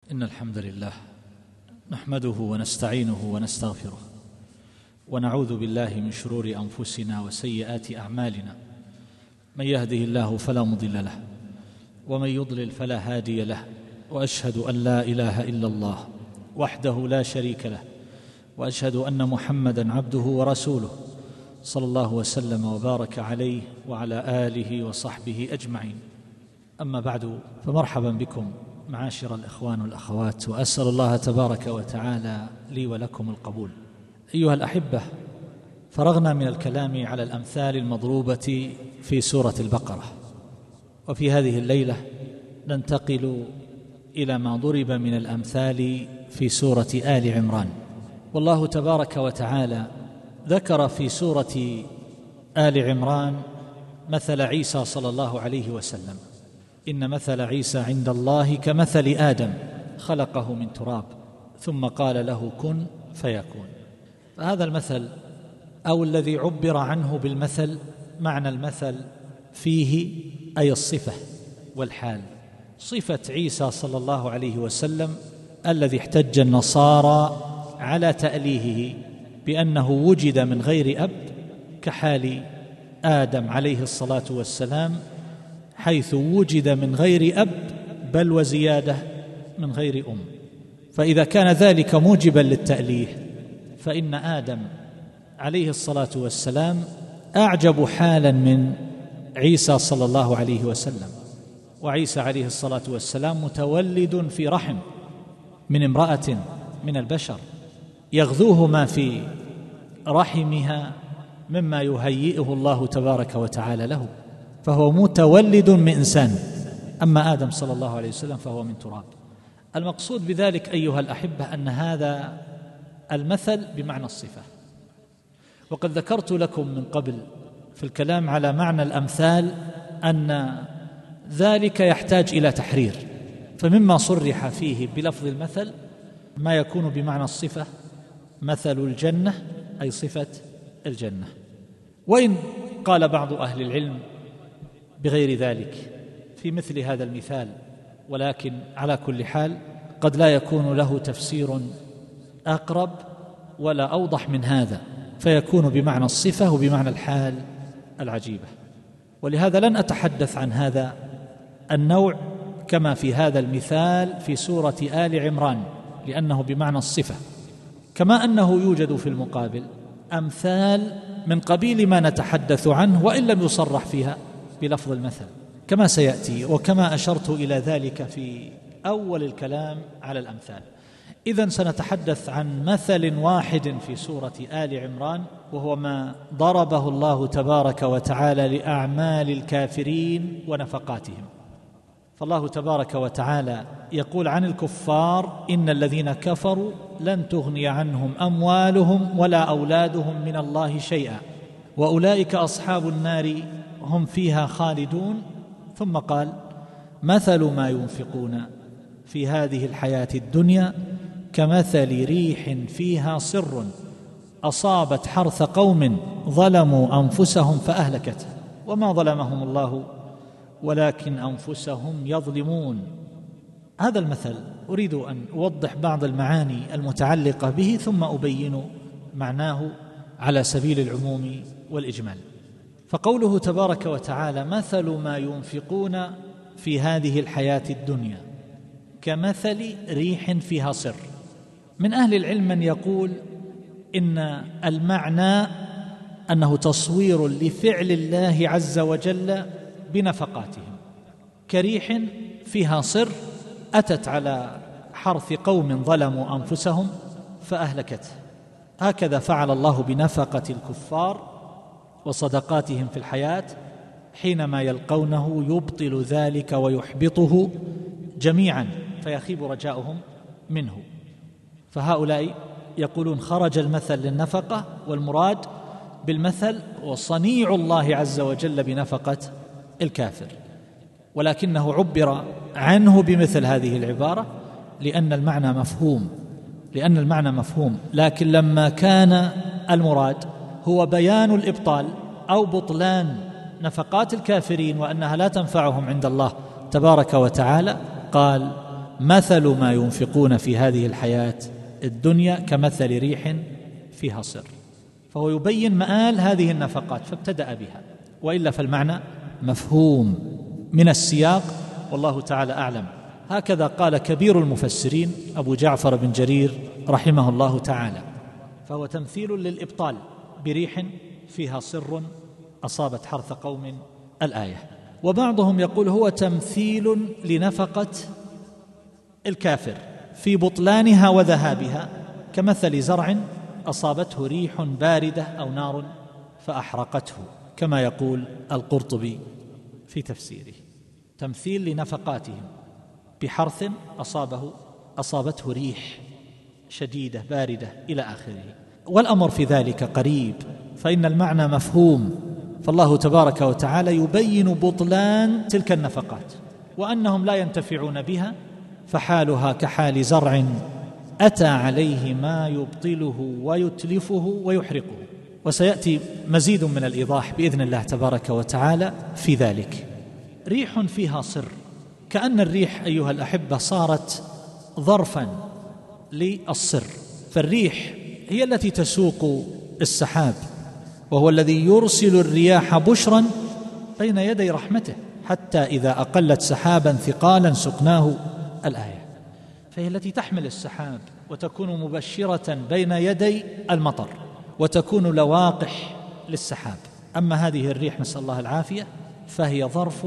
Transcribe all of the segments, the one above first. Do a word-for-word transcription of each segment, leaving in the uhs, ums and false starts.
إن الحمد لله نحمده ونستعينه ونستغفره ونعوذ بالله من شرور أنفسنا وسيئات أعمالنا. من يهده الله فلا مضل له ومن يضلل فلا هادي له، وأشهد أن لا إله إلا الله وحده لا شريك له، وأشهد أن محمدًا عبده ورسوله صلى الله وسلم وبارك عليه وعلى آله وصحبه أجمعين. أما بعد، فمرحبا بكم معاشر الإخوان والأخوات، وأسأل الله تبارك وتعالى لي ولكم القبول. أيها الأحبة، فرغنا من الكلام على الأمثال المضروبة في سورة البقرة، وفي هذه الليلة ننتقل إلى ما ضرب من الأمثال في سورة آل عمران. والله تبارك وتعالى ذكر في سورة آل عمران مثل عيسى صلى الله عليه وسلم: إن مثل عيسى عند الله كمثل آدم خلقه من تراب ثم قال له كن فيكون. فهذا المثل أو الذي عبر عنه بالمثل، معنى المثل فيه أي الصفة والحال. صفة عيسى صلى الله عليه وسلم الذي احتج النصارى على تأليهه بأنه وجد من غير أب، كحال آدم عليه الصلاة والسلام، حيث وجد من غير أب بل وزيادة من غير أم. فإذا كان ذلك موجبا للتأليه، فإن آدم عليه الصلاة والسلام أعجب حالا من عيسى صلى الله عليه وسلم. وعيسى عليه الصلاة والسلام متولد في رحم من امرأة من البشر، يغذوه ما في رحمها مما يهيئه الله تبارك وتعالى له، فهو متولد من إنسان. أما آدم صلى الله عليه وسلم فهو من تراب. المقصود بذلك أيها الأحبة أن هذا المثل بمعنى الصفة. وقد ذكرت لكم من قبل في الكلام على معنى الأمثال أن ذلك يحتاج إلى تحرير، فمما صرح فيه بلفظ المثل ما يكون بمعنى الصفة، مثل الجنة أي صفة الجنة. وإن قال بعض أهل العلم بغير ذلك في مثل هذا المثال، ولكن على كل حال قد لا يكون له تفسير أقرب ولا أوضح من هذا، فيكون بمعنى الصفة وبمعنى الحال العجيبة. ولهذا لن أتحدث عن هذا النوع كما في هذا المثال في سورة آل عمران، لأنه بمعنى الصفة، كما أنه يوجد في المقابل أمثال من قبيل ما نتحدث عنه وإن لم يصرح فيها بلفظ المثل كما سيأتي، وكما أشرت إلى ذلك في أول الكلام على الأمثال. إذن سنتحدث عن مثل واحد في سورة آل عمران، وهو ما ضربه الله تبارك وتعالى لأعمال الكافرين ونفقاتهم. فالله تبارك وتعالى يقول عن الكفار: إن الذين كفروا لن تغني عنهم أموالهم ولا أولادهم من الله شيئا وأولئك أصحاب النار هم فيها خالدون. ثم قال: مثل ما ينفقون في هذه الحياة الدنيا كمثل ريح فيها صر أصابت حرث قوم ظلموا أنفسهم فأهلكته وما ظلمهم الله ولكن أنفسهم يظلمون. هذا المثل أريد أن أوضح بعض المعاني المتعلقة به، ثم أبين معناه على سبيل العموم والإجمال. فقوله تبارك وتعالى: مثل ما ينفقون في هذه الحياة الدنيا كمثل ريح فيها صر. من أهل العلم من يقول إن المعنى أنه تصوير لفعل الله عز وجل بنفقاتهم، كريح فيها صر أتت على حرث قوم ظلموا أنفسهم فأهلكته. هكذا فعل الله بنفقة الكفار وصدقاتهم في الحياة، حينما يلقونه يبطل ذلك ويحبطه جميعا فيخيب رجاؤهم منه. فهؤلاء يقولون خرج المثل للنفقة، والمراد بالمثل وصنيع الله عز وجل بنفقة الكافر، ولكنه عبر عنه بمثل هذه العبارة لأن المعنى مفهوم لأن المعنى مفهوم لكن لما كان المراد هو بيان الإبطال أو بطلان نفقات الكافرين وأنها لا تنفعهم عند الله تبارك وتعالى، قال مثل ما ينفقون في هذه الحياة الدنيا كمثل ريح فيها صر. فهو يبين مآل هذه النفقات فابتدأ بها، وإلا فالمعنى مفهوم من السياق، والله تعالى أعلم. هكذا قال كبير المفسرين أبو جعفر بن جرير رحمه الله تعالى، فهو تمثيل للإبطال بريح فيها صر أصابت حرث قوم الآية. وبعضهم يقول هو تمثيل لنفقة الكافر في بطلانها وذهابها كمثل زرع أصابته ريح باردة أو نار فأحرقته، كما يقول القرطبي في تفسيره. تمثيل لنفقاتهم بحرث أصابه أصابته ريح شديدة باردة إلى آخره. والأمر في ذلك قريب، فإن المعنى مفهوم. فالله تبارك وتعالى يبين بطلان تلك النفقات وأنهم لا ينتفعون بها، فحالها كحال زرع أتى عليه ما يبطله ويتلفه ويحرقه. وسيأتي مزيد من الإيضاح بإذن الله تبارك وتعالى في ذلك. ريح فيها صر، كأن الريح أيها الأحبة صارت ظرفا للصر. فالريح هي التي تسوق السحاب، وهو الذي يرسل الرياح بشرا بين يدي رحمته، حتى إذا أقلت سحابا ثقالا سقناه الآية. فهي التي تحمل السحاب وتكون مبشرة بين يدي المطر وتكون لواقح للسحاب. أما هذه الريح نسأل الله العافية فهي ظرف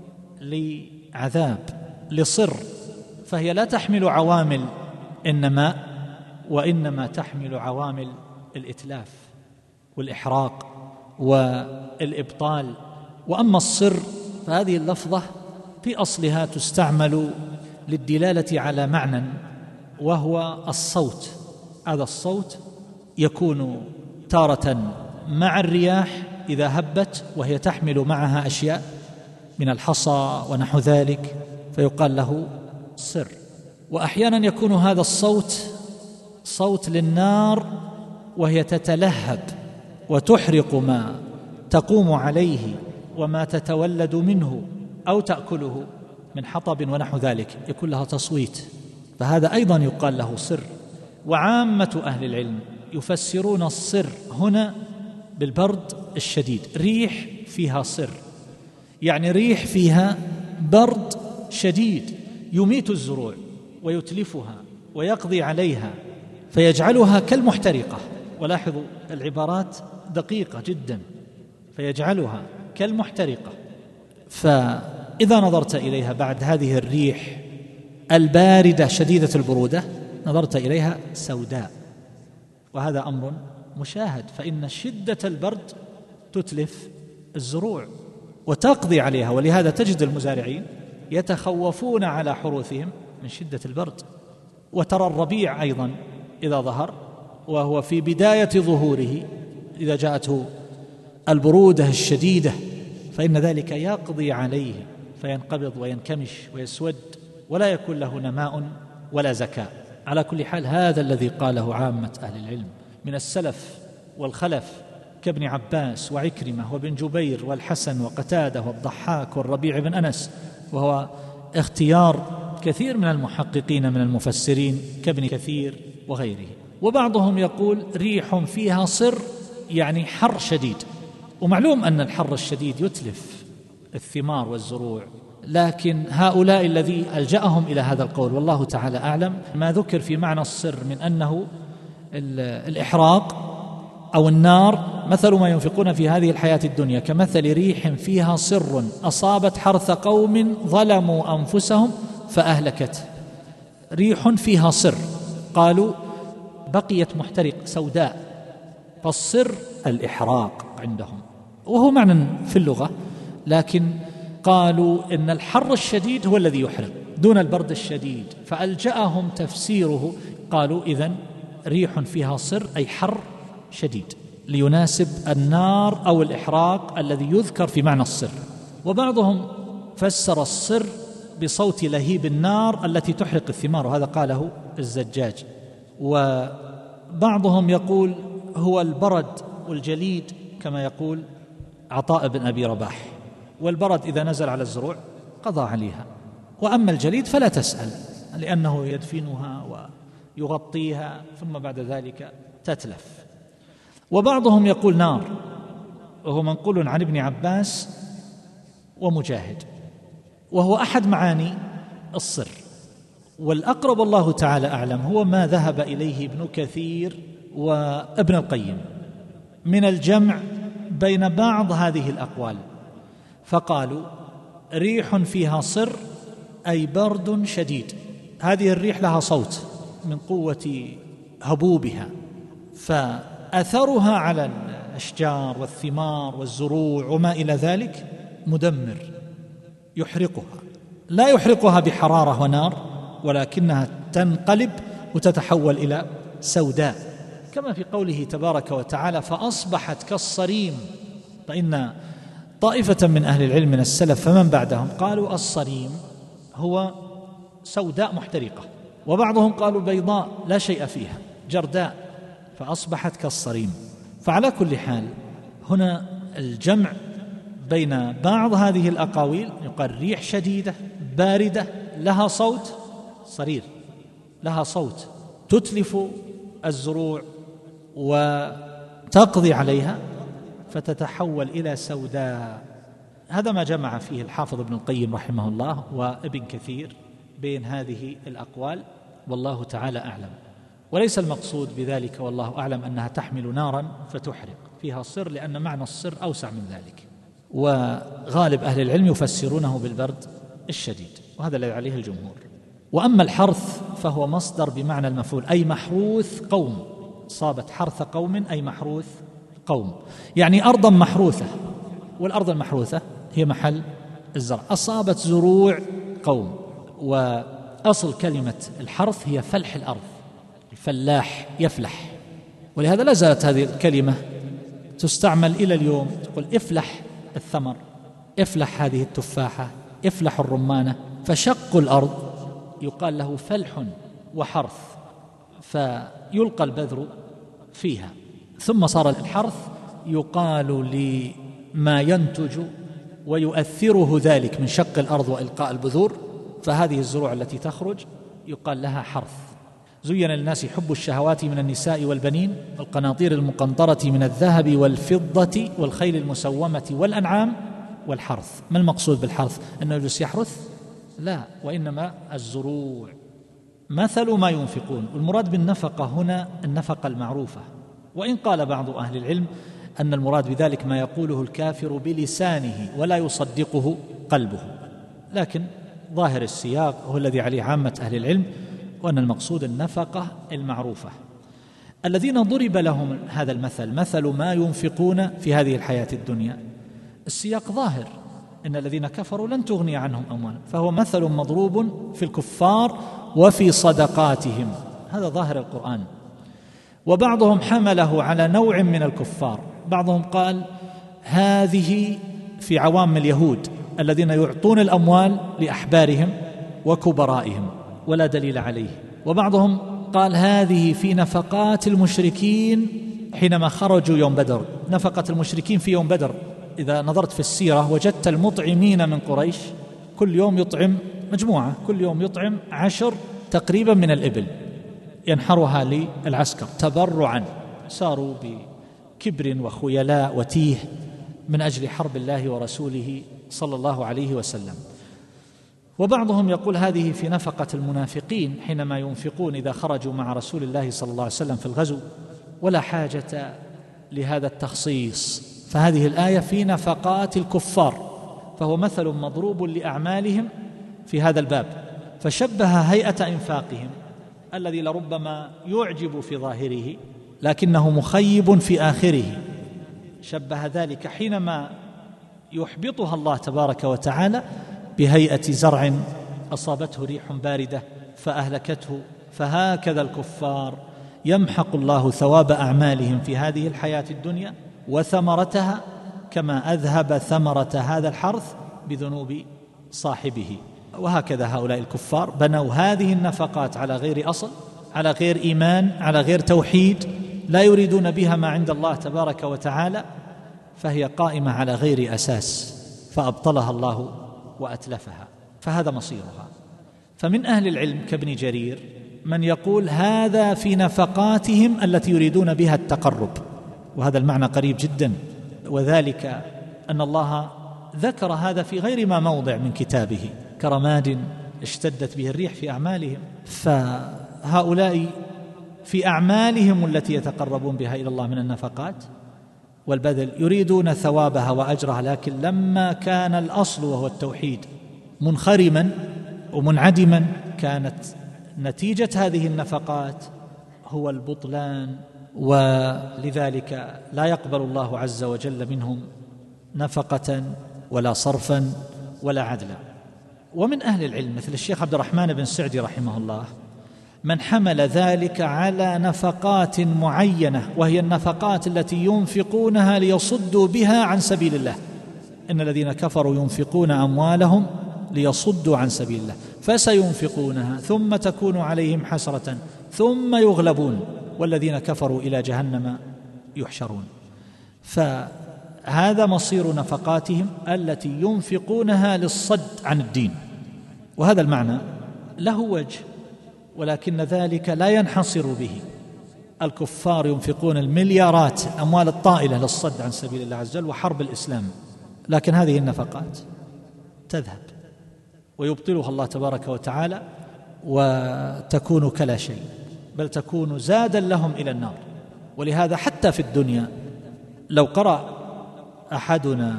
لعذاب لصر، فهي لا تحمل عوامل النماء، وإنما تحمل عوامل الإتلاف والإحراق والإبطال. وأما الصر فهذه اللفظة في أصلها تستعمل للدلالة على معنى، وهو الصوت. هذا الصوت يكون تارة مع الرياح إذا هبت وهي تحمل معها أشياء من الحصى ونحو ذلك، فيقال له صر. وأحيانا يكون هذا الصوت صوت للنار وهي تتلهب وتحرق ما تقوم عليه وما تتولد منه أو تأكله من حطب ونحو ذلك، يكون لها تصويت، فهذا أيضا يقال له صر. وعامة أهل العلم يفسرون الصر هنا بالبرد الشديد. ريح فيها صر يعني ريح فيها برد شديد يميت الزروع ويتلفها ويقضي عليها فيجعلها كالمحترقة. ولاحظوا العبارات دقيقة جدا، فيجعلها كالمحترقة. فإذا نظرت إليها بعد هذه الريح الباردة شديدة البرودة نظرت إليها سوداء، وهذا أمر مشاهد، فإن شدة البرد تتلف الزروع وتقضي عليها. ولهذا تجد المزارعين يتخوفون على حروثهم من شدة البرد. وترى الربيع أيضا إذا ظهر وهو في بداية ظهوره إذا جاءته البرودة الشديدة فإن ذلك يقضي عليه فينقبض وينكمش ويسود ولا يكون له نماء ولا زكاء. على كل حال هذا الذي قاله عامة أهل العلم من السلف والخلف كابن عباس وعكرمة وابن جبير والحسن وقتادة والضحاك والربيع بن أنس، وهو اختيار كثير من المحققين من المفسرين كابن كثير وغيره. وبعضهم يقول ريح فيها صر يعني حر شديد، ومعلوم أن الحر الشديد يتلف الثمار والزروع، لكن هؤلاء الذي ألجأهم إلى هذا القول والله تعالى أعلم ما ذكر في معنى الصر من أنه الإحراق أو النار. مثل ما ينفقون في هذه الحياة الدنيا كمثل ريح فيها صر أصابت حرث قوم ظلموا أنفسهم فأهلكته. ريح فيها صر قالوا بقيت محترق سوداء، فالصر الإحراق عندهم وهو معنى في اللغة، لكن قالوا إن الحر الشديد هو الذي يحرق دون البرد الشديد، فألجأهم تفسيره قالوا إذن ريح فيها صر أي حر شديد ليناسب النار أو الإحراق الذي يذكر في معنى الصر. وبعضهم فسر الصر بصوت لهيب النار التي تحرق الثمار، وهذا قاله الزجاج. وبعضهم يقول هو البرد والجليد كما يقول عطاء بن أبي رباح، والبرد إذا نزل على الزروع قضى عليها، وأما الجليد فلا تسأل لأنه يدفنها ويغطيها ثم بعد ذلك تتلف. وبعضهم يقول نار، وهو منقول عن ابن عباس ومجاهد، وهو أحد معاني الصر. والأقرب الله تعالى أعلم هو ما ذهب إليه ابن كثير وابن القيم من الجمع بين بعض هذه الأقوال، فقالوا ريح فيها صر أي برد شديد. هذه الريح لها صوت من قوة هبوبها، فأثرها على الأشجار والثمار والزروع وما إلى ذلك مدمر يحرقها، لا يحرقها بحرارة ونار، ولكنها تنقلب وتتحول إلى سوداء، كما في قوله تبارك وتعالى فأصبحت كالصريم. فإن طائفة من أهل العلم من السلف فمن بعدهم قالوا الصريم هو سوداء محترقة، وبعضهم قالوا بيضاء لا شيء فيها جرداء، فأصبحت كالصريم. فعلى كل حال هنا الجمع بين بعض هذه الأقاويل، يقال ريح شديدة باردة لها صوت صرير، لها صوت تتلف الزروع وتقضي عليها فتتحول إلى سوداء. هذا ما جمع فيه الحافظ ابن القيم رحمه الله وابن كثير بين هذه الأقوال، والله تعالى أعلم. وليس المقصود بذلك والله أعلم أنها تحمل نارا فتحرق، فيها صر، لأن معنى الصر أوسع من ذلك، وغالب أهل العلم يفسرونه بالبرد الشديد، وهذا الذي عليه الجمهور. وأما الحرث فهو مصدر بمعنى المفعول، أي محروث قوم، صابت حرث قوم أي محروث قوم، يعني أرضا محروثة، والأرض المحروثة هي محل الزرع. أصابت زروع قوم، وأصل كلمة الحرث هي فلح الأرض، الفلاح يفلح، ولهذا لا زالت هذه الكلمة تستعمل إلى اليوم، تقول افلح الثمر، افلح هذه التفاحة، افلح الرمانة. فشق الأرض يقال له فلح وحرث، فيلقى البذر فيها. ثم صار الحرث يقال لما ينتج ويؤثره ذلك من شق الأرض وإلقاء البذور، فهذه الزروع التي تخرج يقال لها حرث. زين للناس حب الشهوات من النساء والبنين والقناطير المقنطرة من الذهب والفضة والخيل المسومة والأنعام والحرث. ما المقصود بالحرث؟ أنه يجلس يحرث؟ لا، وإنما الزروع. مثل ما ينفقون، والمراد بالنفقة هنا النفقة المعروفة، وإن قال بعض أهل العلم أن المراد بذلك ما يقوله الكافر بلسانه ولا يصدقه قلبه، لكن ظاهر السياق هو الذي عليه عامة أهل العلم، وأن المقصود النفقة المعروفة. الذين ضرب لهم هذا المثل مثل ما ينفقون في هذه الحياة الدنيا، السياق ظاهر إن الذين كفروا لن تغني عنهم أموالهم، فهو مثل مضروب في الكفار وفي صدقاتهم، هذا ظاهر القرآن. وبعضهم حمله على نوع من الكفار، بعضهم قال هذه في عوام اليهود الذين يعطون الأموال لأحبارهم وكبرائهم ولا دليل عليه. وبعضهم قال هذه في نفقات المشركين حينما خرجوا يوم بدر، نفقة المشركين في يوم بدر. إذا نظرت في السيرة وجدت المطعمين من قريش كل يوم يطعم مجموعة، كل يوم يطعم عشر تقريبا من الإبل ينحرها للعسكر تبرعا، ساروا بكبر وخيلاء وتيه من أجل حرب الله ورسوله صلى الله عليه وسلم. وبعضهم يقول هذه في نفقة المنافقين حينما ينفقون إذا خرجوا مع رسول الله صلى الله عليه وسلم في الغزو، ولا حاجة لهذا التخصيص، فهذه الآية في نفقات الكفار، فهو مثل مضروب لأعمالهم في هذا الباب، فشبه هيئة إنفاقهم الذي لربما يعجب في ظاهره لكنه مخيب في آخره، شبه ذلك حينما يحبطها الله تبارك وتعالى بهيئة زرع أصابته ريح باردة فأهلكته. فهكذا الكفار يمحق الله ثواب أعمالهم في هذه الحياة الدنيا وثمرتها كما أذهب ثمرة هذا الحرث بذنوب صاحبه. وهكذا هؤلاء الكفار بنوا هذه النفقات على غير أصل، على غير إيمان، على غير توحيد، لا يريدون بها ما عند الله تبارك وتعالى، فهي قائمة على غير أساس، فأبطلها الله وأتلفها، فهذا مصيرها. فمن أهل العلم كابن جرير من يقول هذا في نفقاتهم التي يريدون بها التقرب، وهذا المعنى قريب جدا، وذلك أن الله ذكر هذا في غير ما موضع من كتابه كرماد اشتدت به الريح في أعمالهم. فهؤلاء في أعمالهم التي يتقربون بها إلى الله من النفقات والبذل يريدون ثوابها وأجرها، لكن لما كان الأصل وهو التوحيد منخرما ومنعدما كانت نتيجة هذه النفقات هو البطلان، ولذلك لا يقبل الله عز وجل منهم نفقة ولا صرفا ولا عدلا. ومن أهل العلم مثل الشيخ عبد الرحمن بن سعدي رحمه الله من حمل ذلك على نفقات معينة، وهي النفقات التي ينفقونها ليصدوا بها عن سبيل الله. إن الذين كفروا ينفقون أموالهم ليصدوا عن سبيل الله فسينفقونها ثم تكون عليهم حسرة ثم يغلبون والذين كفروا إلى جهنم يحشرون. فهذا مصير نفقاتهم التي ينفقونها للصد عن الدين، وهذا المعنى له وجه، ولكن ذلك لا ينحصر به. الكفار ينفقون المليارات أموال الطائلة للصد عن سبيل الله عز وجل وحرب الإسلام، لكن هذه النفقات تذهب ويبطلها الله تبارك وتعالى وتكون كلا شيء، بل تكون زادا لهم إلى النار. ولهذا حتى في الدنيا لو قرأ أحدنا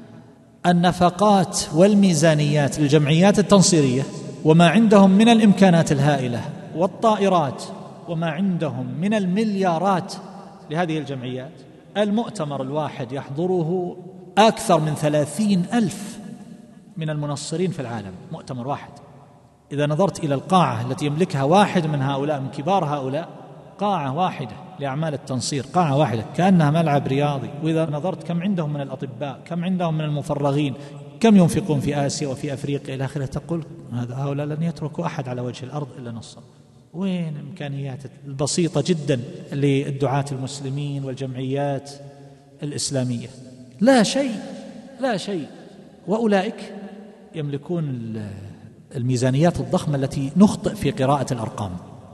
النفقات والميزانيات للجمعيات التنصيرية وما عندهم من الإمكانات الهائلة والطائرات وما عندهم من المليارات لهذه الجمعيات، المؤتمر الواحد يحضره أكثر من ثلاثين ألف من المنصرين في العالم، مؤتمر واحد. إذا نظرت إلى القاعة التي يملكها واحد من هؤلاء من كبار هؤلاء، قاعة واحدة لأعمال التنصير، قاعة واحدة كأنها ملعب رياضي. وإذا نظرت كم عندهم من الأطباء، كم عندهم من المفرغين، كم ينفقون في آسيا وفي أفريقيا إلى آخره، تقول هذا هؤلاء لن يتركوا أحد على وجه الأرض إلا نصر. وين الإمكانيات البسيطة جدا للدعاة المسلمين والجمعيات الإسلامية؟ لا شيء، لا شيء. وأولئك يملكون الميزانيات الضخمة التي نخطئ في قراءة الأرقام،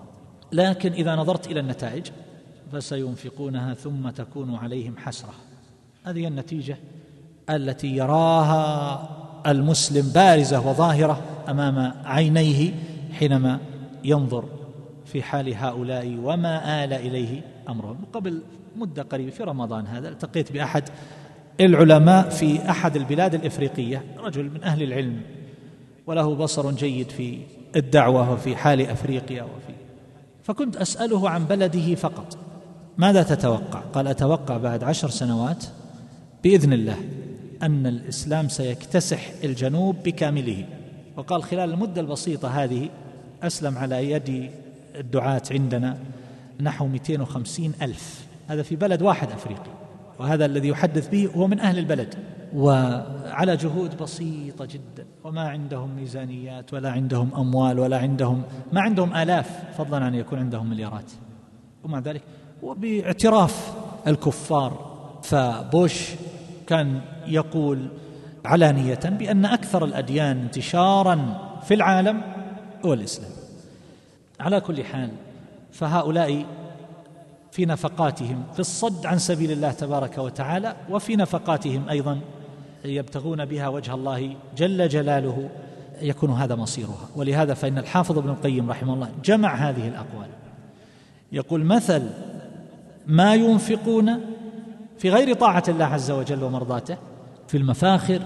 لكن إذا نظرت إلى النتائج فسينفقونها ثم تكون عليهم حسرة. هذه النتيجة التي يراها المسلم بارزة وظاهرة أمام عينيه حينما ينظر في حال هؤلاء وما آل إليه أمرهم. قبل مدة قريبة في رمضان هذا التقيت بأحد العلماء في أحد البلاد الإفريقية، رجل من أهل العلم وله بصر جيد في الدعوة وفي حال أفريقيا وفي فكنت أسأله عن بلده فقط، ماذا تتوقع؟ قال أتوقع بعد عشر سنوات بإذن الله أن الإسلام سيكتسح الجنوب بكامله. وقال خلال المدة البسيطة هذه أسلم على يد الدعاة عندنا نحو مئتين وخمسين ألف، هذا في بلد واحد أفريقي، وهذا الذي يحدث به هو من أهل البلد، وعلى جهود بسيطة جدا، وما عندهم ميزانيات ولا عندهم أموال ولا عندهم ما عندهم آلاف، فضلا عن يكون عندهم مليارات. ومع ذلك وباعتراف الكفار، فبوش كان يقول علانية بأن أكثر الأديان انتشارا في العالم هو الإسلام. على كل حال، فهؤلاء في نفقاتهم في الصد عن سبيل الله تبارك وتعالى، وفي نفقاتهم أيضا يبتغون بها وجه الله جل جلاله، يكون هذا مصيرها. ولهذا فإن الحافظ ابن القيم رحمه الله جمع هذه الأقوال، يقول مثل ما ينفقون في غير طاعة الله عز وجل ومرضاته في المفاخر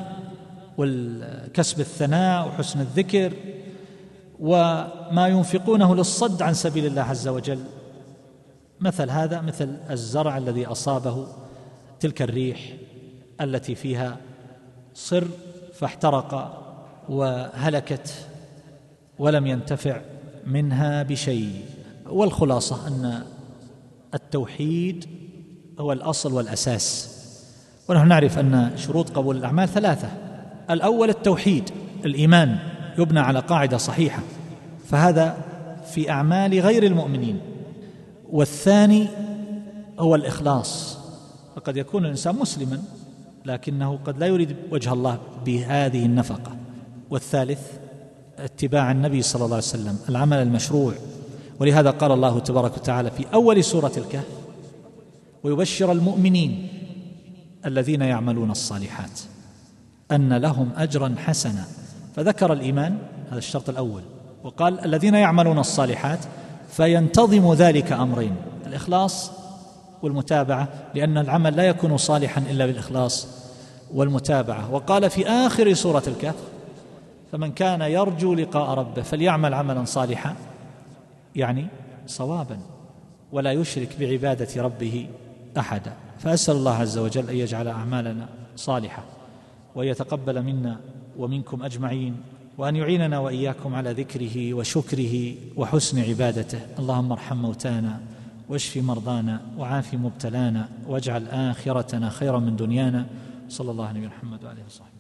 والكسب الثناء وحسن الذكر، وما ينفقونه للصد عن سبيل الله عز وجل، مثل هذا مثل الزرع الذي أصابه تلك الريح التي فيها صر فاحترق وهلكت ولم ينتفع منها بشيء. والخلاصة أن التوحيد هو الأصل والأساس، ونحن نعرف أن شروط قبول الأعمال ثلاثة. الأول التوحيد، الإيمان يبنى على قاعدة صحيحة، فهذا في أعمال غير المؤمنين. والثاني هو الإخلاص، فقد يكون الإنسان مسلما لكنه قد لا يريد وجه الله بهذه النفقة. والثالث اتباع النبي صلى الله عليه وسلم، العمل المشروع. ولهذا قال الله تبارك وتعالى في أول سورة الكهف: ويبشر المؤمنين الذين يعملون الصالحات أن لهم أجرا حسنا. فذكر الإيمان، هذا الشرط الأول، وقال الذين يعملون الصالحات، فينتظم ذلك أمرين: الإخلاص والمتابعة، لأن العمل لا يكون صالحا إلا بالإخلاص والمتابعة. وقال في آخر سورة الكهف: فمن كان يرجو لقاء ربه فليعمل عملا صالحا، يعني صوابا، ولا يشرك بعبادة ربه أحدا. فأسأل الله عز وجل أن يجعل أعمالنا صالحة، وأن يتقبل منا ومنكم أجمعين، وأن يعيننا وإياكم على ذكره وشكره وحسن عبادته. اللهم ارحم موتانا واشف مرضانا وعاف مبتلانا، واجعل آخرتنا خيرا من دنيانا. صلى الله عليه محمد وعلى آله وصحبه.